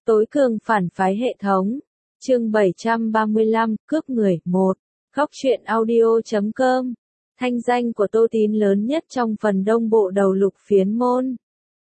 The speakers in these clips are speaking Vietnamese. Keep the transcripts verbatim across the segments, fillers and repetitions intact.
Tối cường phản phái hệ thống. Chương bảy trăm ba mươi lăm, cướp người, một. Góc truyện audio chấm com. Thanh danh của Tô Tín lớn nhất trong phần đông bộ đầu Lục Phiến môn.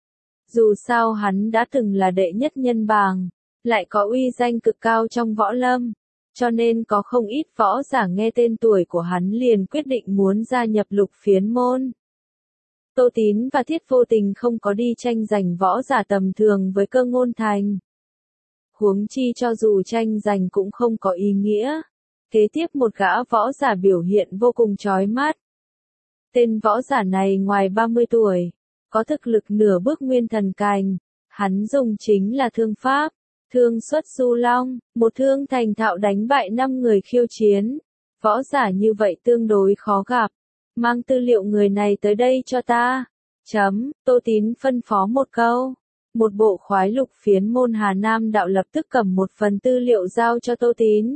Dù sao hắn đã từng là đệ nhất nhân bảng, lại có uy danh cực cao trong võ lâm, cho nên có không ít võ giả nghe tên tuổi của hắn liền quyết định muốn gia nhập Lục Phiến môn. Tô Tín và Thiết Vô Tình không có đi tranh giành võ giả tầm thường với Cơ Ngôn Thành. Huống chi cho dù tranh giành cũng không có ý nghĩa. Kế tiếp một gã võ giả biểu hiện vô cùng chói mắt. Tên võ giả này ngoài ba mươi tuổi, có thực lực nửa bước nguyên thần cảnh, hắn dùng chính là thương pháp, thương xuất du long, một thương thành thạo đánh bại năm người khiêu chiến. Võ giả như vậy tương đối khó gặp, mang tư liệu người này tới đây cho ta. Chấm, Tô Tín phân phó một câu. Một bộ khoái Lục Phiến môn Hà Nam đạo lập tức cầm một phần tư liệu giao cho Tô Tín.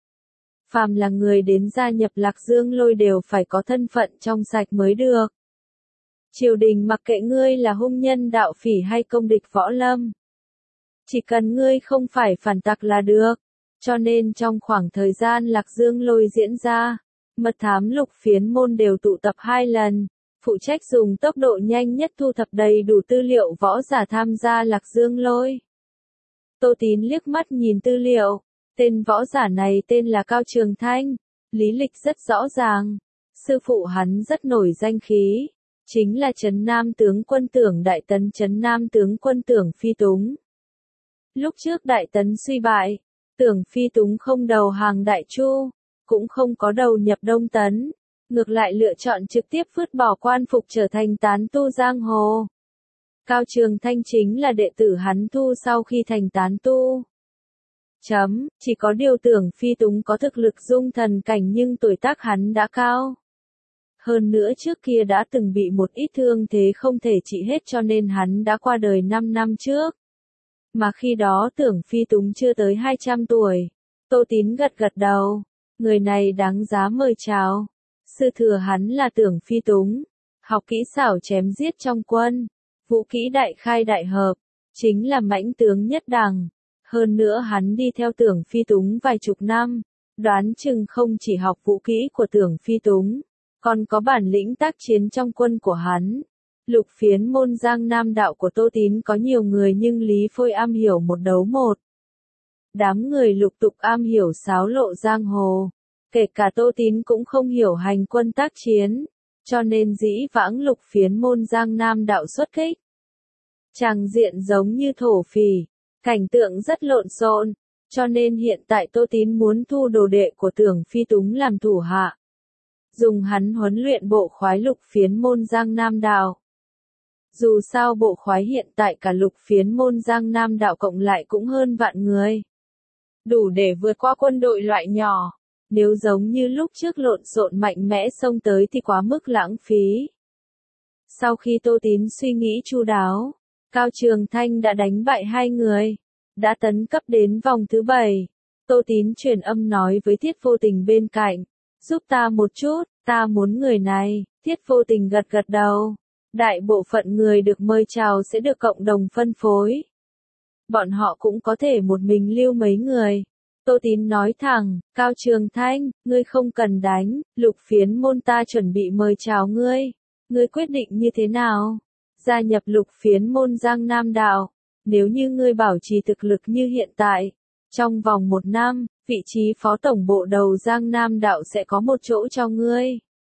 Phàm là người đến gia nhập Lạc Dương Lôi đều phải có thân phận trong sạch mới được. Triều đình mặc kệ ngươi là hung nhân đạo phỉ hay công địch võ lâm. Chỉ cần ngươi không phải phản tặc là được. Cho nên trong khoảng thời gian Lạc Dương Lôi diễn ra, mật thám Lục Phiến môn đều tụ tập hai lần, phụ trách dùng tốc độ nhanh nhất thu thập đầy đủ tư liệu võ giả tham gia Lạc Dương Lôi. Tô Tín liếc mắt nhìn tư liệu, tên võ giả này tên là Cao Trường Thanh, lý lịch rất rõ ràng, sư phụ hắn rất nổi danh khí, chính là Trấn Nam tướng quân Tưởng Đại Tấn Trấn Nam tướng quân Tưởng Phi Túng. Lúc trước Đại Tấn suy bại, Tưởng Phi Túng không đầu hàng Đại Chu, cũng không có đầu nhập Đông Tấn. Ngược lại lựa chọn trực tiếp vứt bỏ quan phục trở thành tán tu giang hồ. Cao Trường Thanh chính là đệ tử hắn thu sau khi thành tán tu. Chấm, chỉ có điều Tưởng Phi Túng có thực lực dung thần cảnh nhưng tuổi tác hắn đã cao. Hơn nữa trước kia đã từng bị một ít thương thế không thể trị hết cho nên hắn đã qua đời năm năm trước. Mà khi đó Tưởng Phi Túng chưa tới hai trăm tuổi. Tô Tín gật gật đầu. Người này đáng giá mời chào. Sư thừa hắn là Tưởng Phi Túng, học kỹ xảo chém giết trong quân, vũ kỹ đại khai đại hợp, chính là mãnh tướng nhất đẳng. Hơn nữa hắn đi theo Tưởng Phi Túng vài chục năm, đoán chừng không chỉ học vũ kỹ của Tưởng Phi Túng, còn có bản lĩnh tác chiến trong quân của hắn. Lục Phiến môn Giang Nam đạo của Tô Tín có nhiều người nhưng Lý Phôi am hiểu một đấu một. Đám người lục tục am hiểu xáo lộ giang hồ. Kể cả Tô Tín cũng không hiểu hành quân tác chiến, cho nên dĩ vãng Lục Phiến môn Giang Nam đạo xuất kích. Tràng diện giống như thổ phỉ, cảnh tượng rất lộn xộn, cho nên hiện tại Tô Tín muốn thu đồ đệ của Tưởng Phi Túng làm thủ hạ. Dùng hắn huấn luyện bộ khoái Lục Phiến môn Giang Nam đạo. Dù sao bộ khoái hiện tại cả Lục Phiến môn Giang Nam đạo cộng lại cũng hơn vạn người. Đủ để vượt qua quân đội loại nhỏ. Nếu giống như lúc trước lộn xộn mạnh mẽ xông tới thì quá mức lãng phí. Sau khi Tô Tín suy nghĩ chu đáo, Cao Trường Thanh đã đánh bại hai người, đã tấn cấp đến vòng thứ bảy. Tô Tín truyền âm nói với Thiết Vô Tình bên cạnh, giúp ta một chút, ta muốn người này. Thiết Vô Tình gật gật đầu. Đại bộ phận người được mời chào sẽ được cộng đồng phân phối. Bọn họ cũng có thể một mình lưu mấy người. Tô Tín nói thẳng, Cao Trường Thanh, ngươi không cần đánh, Lục Phiến môn ta chuẩn bị mời chào ngươi. Ngươi quyết định như thế nào? Gia nhập Lục Phiến môn Giang Nam đạo. Nếu như ngươi bảo trì thực lực như hiện tại, trong vòng một năm, vị trí phó tổng bộ đầu Giang Nam đạo sẽ có một chỗ cho ngươi.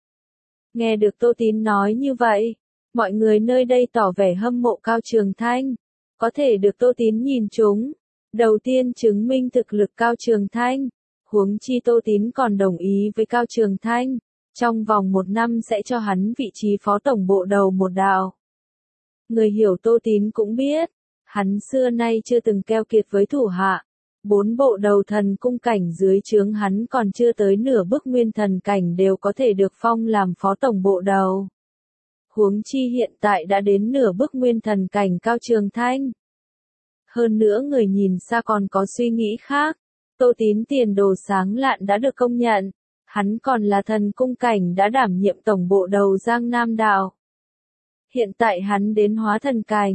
Nghe được Tô Tín nói như vậy, mọi người nơi đây tỏ vẻ hâm mộ Cao Trường Thanh. Có thể được Tô Tín nhìn trúng. Đầu tiên chứng minh thực lực Cao Trường Thanh, huống chi Tô Tín còn đồng ý với Cao Trường Thanh, trong vòng một năm sẽ cho hắn vị trí phó tổng bộ đầu một đạo. Người hiểu Tô Tín cũng biết, hắn xưa nay chưa từng keo kiệt với thủ hạ, bốn bộ đầu thần cung cảnh dưới trướng hắn còn chưa tới nửa bước nguyên thần cảnh đều có thể được phong làm phó tổng bộ đầu. Huống chi hiện tại đã đến nửa bước nguyên thần cảnh Cao Trường Thanh. Hơn nữa người nhìn xa còn có suy nghĩ khác. Tô Tín tiền đồ sáng lạn đã được công nhận. Hắn còn là thần cung cảnh đã đảm nhiệm tổng bộ đầu Giang Nam đạo. Hiện tại hắn đến hóa thần cảnh.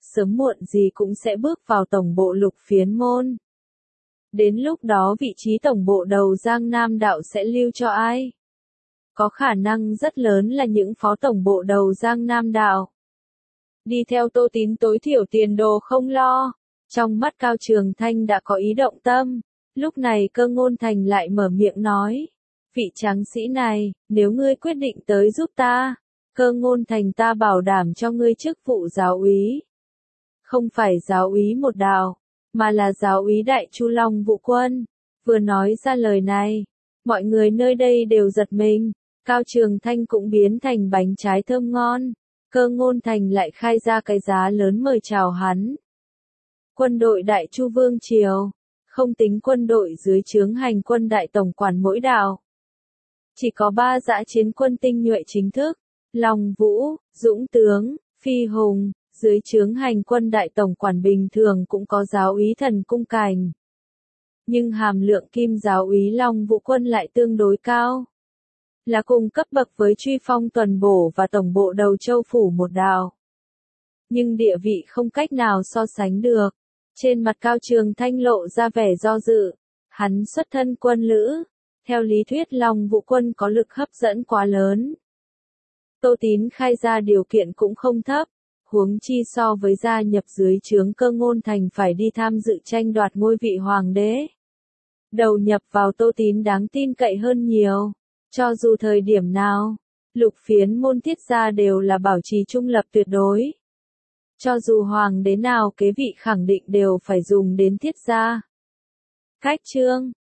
sớm muộn gì cũng sẽ bước vào tổng bộ Lục Phiến môn. Đến lúc đó vị trí tổng bộ đầu Giang Nam đạo sẽ lưu cho ai? Có khả năng rất lớn là những phó tổng bộ đầu Giang Nam đạo. Đi theo Tô Tín tối thiểu tiền đồ không lo. Trong mắt Cao Trường Thanh đã có ý động tâm. Lúc này Cơ Ngôn Thành lại mở miệng nói. Vị tráng sĩ này, nếu ngươi quyết định tới giúp ta, Cơ Ngôn Thành ta bảo đảm cho ngươi chức vụ giáo úy. Không phải giáo úy một đạo, mà là giáo úy Đại Chu Long Vũ quân. Vừa nói ra lời này, mọi người nơi đây đều giật mình. Cao Trường Thanh cũng biến thành bánh trái thơm ngon. Cơ Ngôn Thành lại khai ra cái giá lớn mời chào hắn. Quân đội Đại Chu Vương Triều, không tính quân đội dưới trướng hành quân đại tổng quản mỗi đạo. Chỉ có ba dã chiến quân tinh nhuệ chính thức, Long Vũ, Dũng Tướng, Phi Hùng, dưới trướng hành quân đại tổng quản bình thường cũng có giáo úy Thần Cung Cảnh. Nhưng hàm lượng kim giáo úy Long Vũ quân lại tương đối cao. Là cùng cấp bậc với Truy Phong Tuần Bổ và tổng bộ đầu Châu Phủ một đạo. Nhưng địa vị không cách nào so sánh được. Trên mặt Cao Trường Thanh lộ ra vẻ do dự. Hắn xuất thân quân lữ. Theo lý thuyết Long Vũ quân có lực hấp dẫn quá lớn. Tô Tín khai ra điều kiện cũng không thấp. Huống chi so với gia nhập dưới trướng Cơ Ngôn Thành phải đi tham dự tranh đoạt ngôi vị hoàng đế. Đầu nhập vào Tô Tín đáng tin cậy hơn nhiều. Cho dù thời điểm nào, Lục Phiến môn Thiết gia đều là bảo trì trung lập tuyệt đối. Cho dù hoàng đế nào kế vị khẳng định đều phải dùng đến Thiết gia. Cách chương